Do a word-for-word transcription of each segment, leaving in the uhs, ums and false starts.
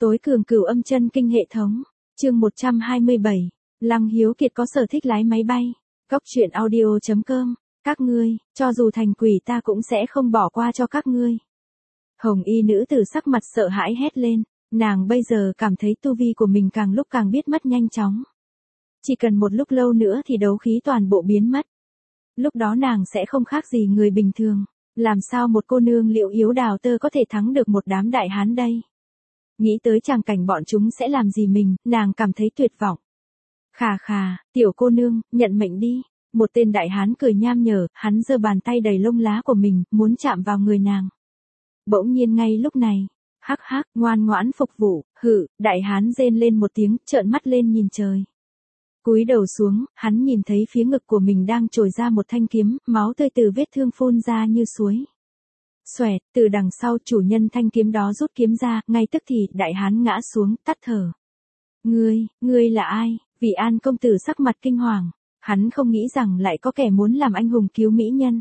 Tối cường cửu âm chân kinh hệ thống. Chương một trăm hai mươi bảy. Lăng Hiếu Kiệt có sở thích lái máy bay. Góc truyện audio chấm com. Các ngươi, cho dù thành quỷ ta cũng sẽ không bỏ qua cho các ngươi. Hồng y nữ tử sắc mặt sợ hãi hét lên. Nàng bây giờ cảm thấy tu vi của mình càng lúc càng biết mất nhanh chóng. Chỉ cần một lúc lâu nữa thì đấu khí toàn bộ biến mất. Lúc đó nàng sẽ không khác gì người bình thường. Làm sao một cô nương liệu yếu đào tơ có thể thắng được một đám đại hán đây? Nghĩ tới tràng cảnh bọn chúng sẽ làm gì mình, nàng cảm thấy tuyệt vọng. Khà khà, tiểu cô nương, nhận mệnh đi. Một tên đại hán cười nham nhở, hắn giơ bàn tay đầy lông lá của mình, muốn chạm vào người nàng. Bỗng nhiên ngay lúc này, hắc hắc, ngoan ngoãn phục vụ, hự, đại hán rên lên một tiếng, trợn mắt lên nhìn trời. Cúi đầu xuống, hắn nhìn thấy phía ngực của mình đang trồi ra một thanh kiếm, máu tươi từ vết thương phun ra như suối. Xoẹt, từ đằng sau chủ nhân thanh kiếm đó rút kiếm ra, ngay tức thì đại hán ngã xuống, tắt thở. Ngươi, ngươi là ai? Vị An công tử sắc mặt kinh hoàng, hắn không nghĩ rằng lại có kẻ muốn làm anh hùng cứu mỹ nhân.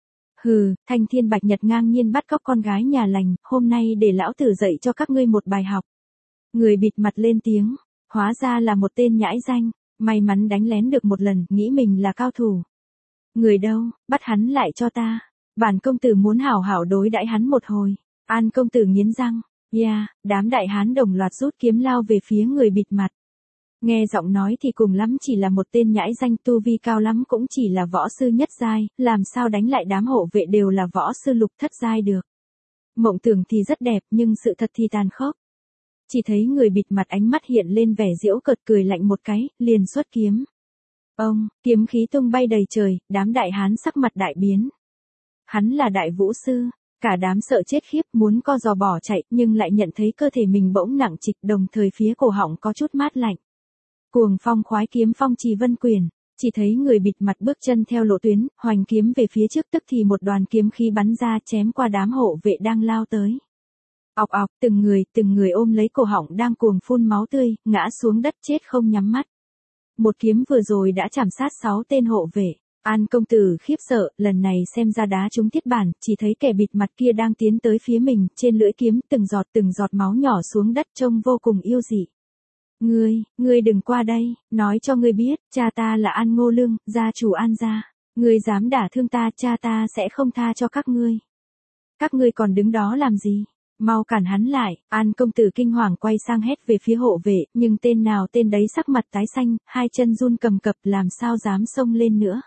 Hừ, Thanh Thiên Bạch Nhật ngang nhiên bắt cóc con gái nhà lành, hôm nay để lão tử dạy cho các ngươi một bài học. Người bịt mặt lên tiếng, hóa ra là một tên nhãi danh, may mắn đánh lén được một lần, nghĩ mình là cao thủ. Người đâu, bắt hắn lại cho ta. Bản công tử muốn hảo hảo đối đãi hắn một hồi. An công tử nghiến răng. Yeah, đám đại hán đồng loạt rút kiếm lao về phía người bịt mặt. Nghe giọng nói thì cùng lắm chỉ là một tên nhãi danh, tu vi cao lắm cũng chỉ là võ sư nhất giai, làm sao đánh lại đám hộ vệ đều là võ sư lục thất giai được. Mộng tưởng thì rất đẹp nhưng sự thật thì tàn khốc. Chỉ thấy người bịt mặt ánh mắt hiện lên vẻ giễu cợt, cười lạnh một cái, liền xuất kiếm. Ông, kiếm khí tung bay đầy trời, đám đại hán sắc mặt đại biến. Hắn là đại vũ sư, cả đám sợ chết khiếp muốn co giò bỏ chạy nhưng lại nhận thấy cơ thể mình bỗng nặng trịch, đồng thời phía cổ họng có chút mát lạnh. Cuồng phong khoái kiếm phong trì vân quyền, chỉ thấy người bịt mặt bước chân theo lộ tuyến, hoành kiếm về phía trước, tức thì một đoàn kiếm khí bắn ra chém qua đám hộ vệ đang lao tới. Ọc ọc, từng người, từng người ôm lấy cổ họng đang cuồng phun máu tươi, ngã xuống đất chết không nhắm mắt. Một kiếm vừa rồi đã chảm sát sáu tên hộ vệ. An công tử khiếp sợ, lần này xem ra đá trúng thiết bản, chỉ thấy kẻ bịt mặt kia đang tiến tới phía mình, trên lưỡi kiếm từng giọt từng giọt máu nhỏ xuống đất trông vô cùng yêu dị. Ngươi, ngươi đừng qua đây, nói cho ngươi biết, cha ta là An Ngô Lương, gia chủ An gia. Ngươi dám đả thương ta, cha ta sẽ không tha cho các ngươi. Các ngươi còn đứng đó làm gì? Mau cản hắn lại. An công tử kinh hoàng quay sang hét về phía hộ vệ, nhưng tên nào tên đấy sắc mặt tái xanh, hai chân run cầm cập, làm sao dám xông lên nữa.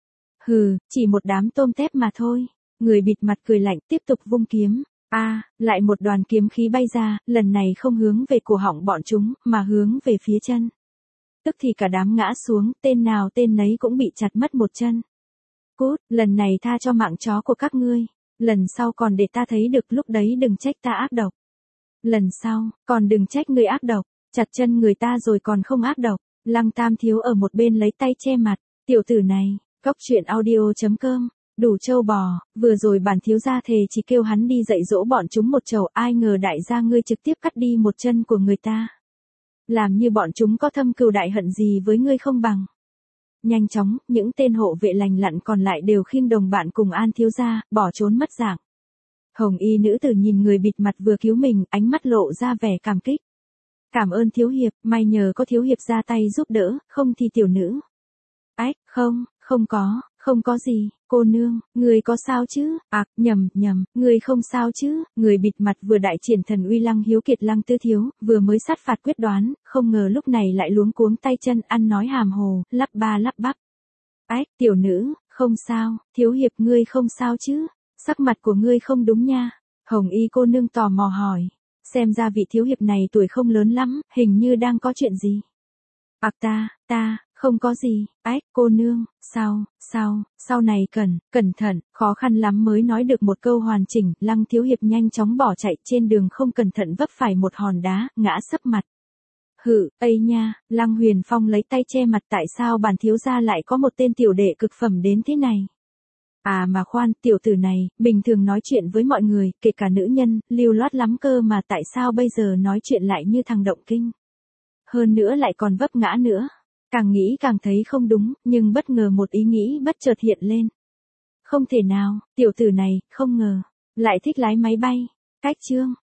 Hừ, chỉ một đám tôm tép mà thôi. Người bịt mặt cười lạnh tiếp tục vung kiếm. A, à, lại một đoàn kiếm khí bay ra, lần này không hướng về cổ họng bọn chúng, mà hướng về phía chân. Tức thì cả đám ngã xuống, tên nào tên nấy cũng bị chặt mất một chân. Cút, lần này tha cho mạng chó của các ngươi. Lần sau còn để ta thấy được, lúc đấy đừng trách ta ác độc. Lần sau, còn đừng trách người ác độc, chặt chân người ta rồi còn không ác độc. Lăng Tam Thiếu ở một bên lấy tay che mặt, tiểu tử này. Góc truyện audio chấm com. Đủ trâu bò, vừa rồi bản thiếu gia thề chỉ kêu hắn đi dạy dỗ bọn chúng một chầu, ai ngờ đại gia ngươi trực tiếp cắt đi một chân của người ta. Làm như bọn chúng có thâm cừu đại hận gì với ngươi không bằng. Nhanh chóng, những tên hộ vệ lành lặn còn lại đều khiêng đồng bạn cùng An thiếu gia, bỏ trốn mất dạng. Hồng y nữ tử nhìn người bịt mặt vừa cứu mình, ánh mắt lộ ra vẻ cảm kích. Cảm ơn thiếu hiệp, may nhờ có thiếu hiệp ra tay giúp đỡ, không thì tiểu nữ. Ách, không, không có, không có gì, cô nương, người có sao chứ? À, nhầm, nhầm, người không sao chứ? Người bịt mặt vừa đại triển thần uy Lăng Hiếu Kiệt Lăng Tư Thiếu, vừa mới sát phạt quyết đoán, không ngờ lúc này lại luống cuống tay chân, ăn nói hàm hồ, lắp ba lắp bắp. Ách, tiểu nữ, không sao, thiếu hiệp ngươi không sao chứ? Sắc mặt của ngươi không đúng nha. Hồng y cô nương tò mò hỏi, xem ra vị thiếu hiệp này tuổi không lớn lắm, hình như đang có chuyện gì. Ặc ta, ta, không có gì. Ách, cô nương, sao, sao, sau này cẩn, cẩn thận, khó khăn lắm mới nói được một câu hoàn chỉnh, Lăng thiếu hiệp nhanh chóng bỏ chạy, trên đường không cẩn thận vấp phải một hòn đá, ngã sấp mặt. Hự, ây nha, Lăng Huyền Phong lấy tay che mặt, tại sao bản thiếu gia lại có một tên tiểu đệ cực phẩm đến thế này? À mà khoan, tiểu tử này, bình thường nói chuyện với mọi người, kể cả nữ nhân, lưu loát lắm cơ mà tại sao bây giờ nói chuyện lại như thằng động kinh? Hơn nữa lại còn vấp ngã nữa. Càng nghĩ càng thấy không đúng, nhưng bất ngờ một ý nghĩ bất chợt hiện lên. Không thể nào, tiểu tử này, không ngờ, lại thích lái máy bay. Cách chương,